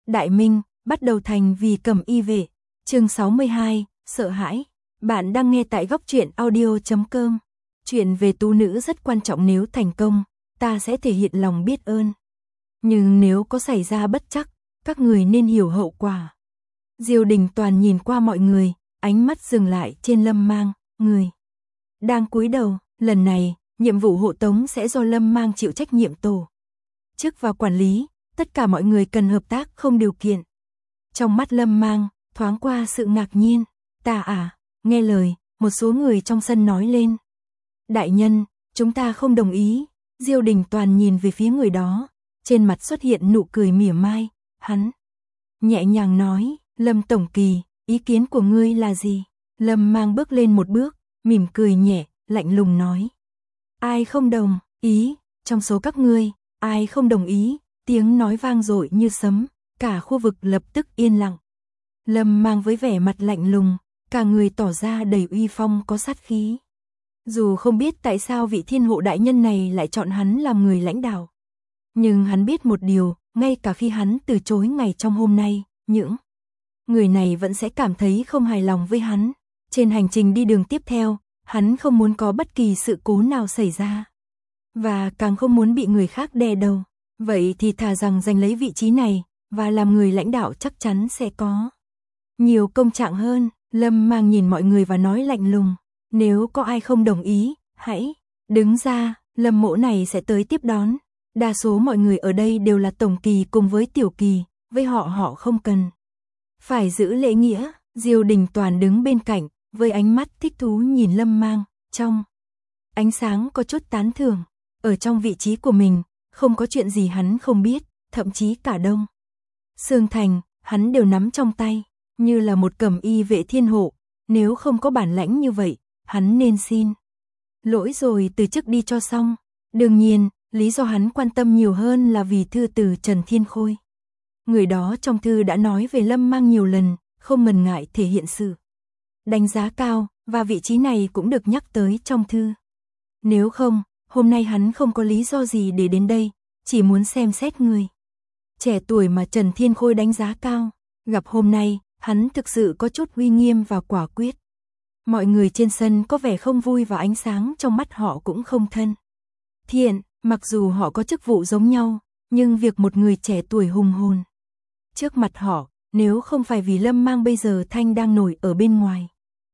Đại Minh, bắt đầu thành vì Cẩm Y vệ. Chương 62, sợ hãi. Bạn đang nghe tại góc truyện audio.com. Chuyện về tú nữ rất quan trọng, nếu thành công, ta sẽ thể hiện lòng biết ơn. Nhưng nếu có xảy ra bất trắc, các người nên hiểu hậu quả. Diêu Đình Toàn nhìn qua mọi người, ánh mắt dừng lại trên Lâm Mang, người đang cúi đầu. Lần này, nhiệm vụ hộ tống sẽ do Lâm Mang chịu trách nhiệm tổ chức và quản lý, tất cả mọi người cần hợp tác không điều kiện. Trong mắt Lâm Mang thoáng qua sự ngạc nhiên. Ta à? Nghe lời, một số người trong sân nói lên. Đại nhân, chúng ta không đồng ý. Diêu Đình Toàn nhìn về phía người đó, trên mặt xuất hiện nụ cười mỉa mai. Hắn nhẹ nhàng nói, Lâm Tổng Kỳ, ý kiến của ngươi là gì? Lâm Mang bước lên một bước, mỉm cười nhẹ, lạnh lùng nói. Ai không đồng ý, trong số các ngươi, ai không đồng ý? Tiếng nói vang dội như sấm, cả khu vực lập tức yên lặng. Lâm Mang với vẻ mặt lạnh lùng, cả người tỏ ra đầy uy phong có sát khí. Dù không biết tại sao vị thiên hộ đại nhân này lại chọn hắn làm người lãnh đạo, nhưng hắn biết một điều, ngay cả khi hắn từ chối ngày trong hôm nay, những người này vẫn sẽ cảm thấy không hài lòng với hắn. Trên hành trình đi đường tiếp theo, hắn không muốn có bất kỳ sự cố nào xảy ra, và càng không muốn bị người khác đè đầu. Vậy thì thà rằng giành lấy vị trí này, và làm người lãnh đạo chắc chắn sẽ có nhiều công trạng hơn. Lâm Mang nhìn mọi người và nói lạnh lùng, nếu có ai không đồng ý, hãy đứng ra, Lâm mỗ này sẽ tới tiếp đón. Đa số mọi người ở đây đều là tổng kỳ cùng với tiểu kỳ, với họ không cần phải giữ lễ nghĩa. Diêu Đình Toàn đứng bên cạnh, với ánh mắt thích thú nhìn Lâm Mang, trong ánh sáng có chút tán thưởng. Ở trong vị trí của mình, không có chuyện gì hắn không biết, thậm chí cả Đông Sương Thành, hắn đều nắm trong tay, như là một Cẩm Y vệ thiên hộ. Nếu không có bản lãnh như vậy, hắn nên xin lỗi rồi từ chức đi cho xong. Đương nhiên, lý do hắn quan tâm nhiều hơn là vì thư từ Trần Thiên Khôi. Người đó trong thư đã nói về Lâm Mang nhiều lần, không ngần ngại thể hiện sự đánh giá cao, và vị trí này cũng được nhắc tới trong thư. Nếu không, hôm nay hắn không có lý do gì để đến đây, chỉ muốn xem xét người trẻ tuổi mà Trần Thiên Khôi đánh giá cao. Gặp hôm nay, hắn thực sự có chút uy nghiêm và quả quyết. Mọi người trên sân có vẻ không vui và ánh sáng trong mắt họ cũng không thân thiện. Mặc dù họ có chức vụ giống nhau, nhưng việc một người trẻ tuổi hùng hồn trước mặt họ, nếu không phải vì Lâm Mang bây giờ thanh đang nổi ở bên ngoài,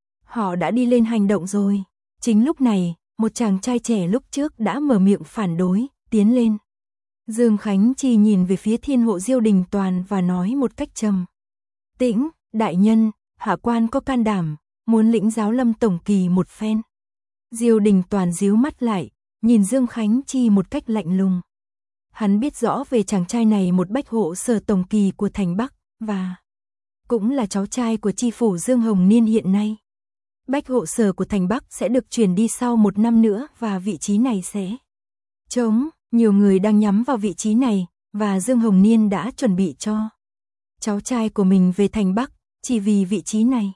họ đã đi lên hành động rồi. Chính lúc này, một chàng trai trẻ lúc trước đã mở miệng phản đối, tiến lên. Dương Khánh Chi nhìn về phía thiên hộ Diêu Đình Toàn và nói một cách trầm tĩnh, đại nhân, hạ quan có can đảm, muốn lĩnh giáo Lâm Tổng Kỳ một phen. Diêu Đình Toàn díu mắt lại, nhìn Dương Khánh Chi một cách lạnh lùng. Hắn biết rõ về chàng trai này, một bách hộ sở tổng kỳ của thành Bắc, và cũng là cháu trai của chi phủ Dương Hồng Niên hiện nay. Bách hộ sở của thành Bắc sẽ được chuyển đi sau 1 năm nữa và vị trí này sẽ trống. Nhiều người đang nhắm vào vị trí này, và Dương Hồng Niên đã chuẩn bị cho cháu trai của mình về thành Bắc, chỉ vì vị trí này.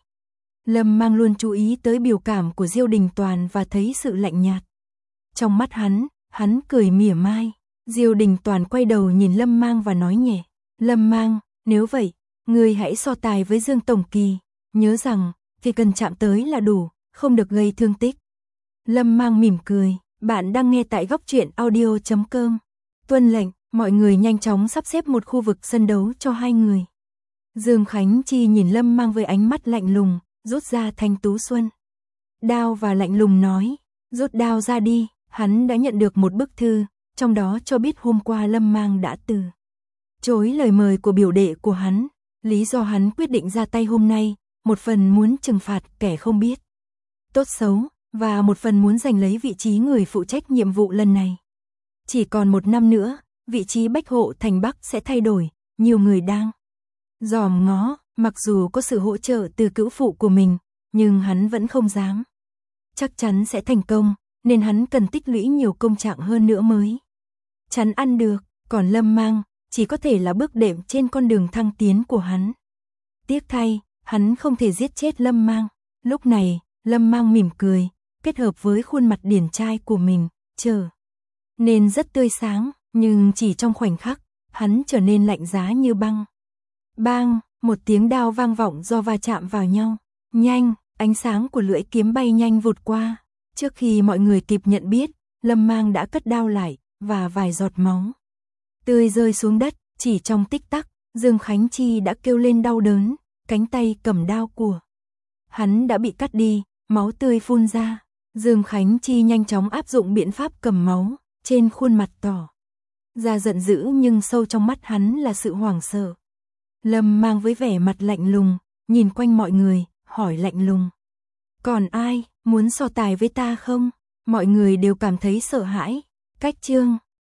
Lâm Mang luôn chú ý tới biểu cảm của Diêu Đình Toàn và thấy sự lạnh nhạt trong mắt hắn cười mỉa mai. Diêu Đình Toàn quay đầu nhìn Lâm Mang và nói nhẹ, Lâm Mang, nếu vậy, ngươi hãy so tài với Dương Tổng Kỳ, nhớ rằng, chỉ cần chạm tới là đủ, không được gây thương tích. Lâm Mang mỉm cười, bạn đang nghe tại góc truyện audio.com. Tuân lệnh, mọi người nhanh chóng sắp xếp một khu vực sân đấu cho hai người. Dương Khánh Chi nhìn Lâm Mang với ánh mắt lạnh lùng, rút ra thanh tú xuân đao và lạnh lùng nói, rút đao ra đi. Hắn đã nhận được một bức thư, trong đó cho biết hôm qua Lâm Mang đã từ chối lời mời của biểu đệ của hắn. Lý do hắn quyết định ra tay hôm nay, một phần muốn trừng phạt kẻ không biết tốt xấu, và một phần muốn giành lấy vị trí người phụ trách nhiệm vụ lần này. Chỉ còn 1 năm nữa, vị trí bách hộ thành Bắc sẽ thay đổi, nhiều người đang dòm ngó. Mặc dù có sự hỗ trợ từ cữu phụ của mình, nhưng hắn vẫn không dám chắc chắn sẽ thành công, nên hắn cần tích lũy nhiều công trạng hơn nữa mới chắn ăn được. Còn Lâm Mang chỉ có thể là bước đệm trên con đường thăng tiến của hắn. Tiếc thay, hắn không thể giết chết Lâm Mang. Lúc này, Lâm Mang mỉm cười, kết hợp với khuôn mặt điển trai của mình, trở nên rất tươi sáng, nhưng chỉ trong khoảnh khắc, hắn trở nên lạnh giá như băng. Bang, một tiếng đao vang vọng do va chạm vào nhau. Nhanh, ánh sáng của lưỡi kiếm bay nhanh vụt qua. Trước khi mọi người kịp nhận biết, Lâm Mang đã cất đao lại, và vài giọt máu tươi rơi xuống đất. Chỉ trong tích tắc, Dương Khánh Chi đã kêu lên đau đớn, cánh tay cầm đao của hắn đã bị cắt đi, máu tươi phun ra. Dương Khánh Chi nhanh chóng áp dụng biện pháp cầm máu, trên khuôn mặt tỏ ra giận dữ nhưng sâu trong mắt hắn là sự hoảng sợ. Lâm Mang với vẻ mặt lạnh lùng, nhìn quanh mọi người, hỏi lạnh lùng. Còn ai muốn so tài với ta không? Mọi người đều cảm thấy sợ hãi. Cách chương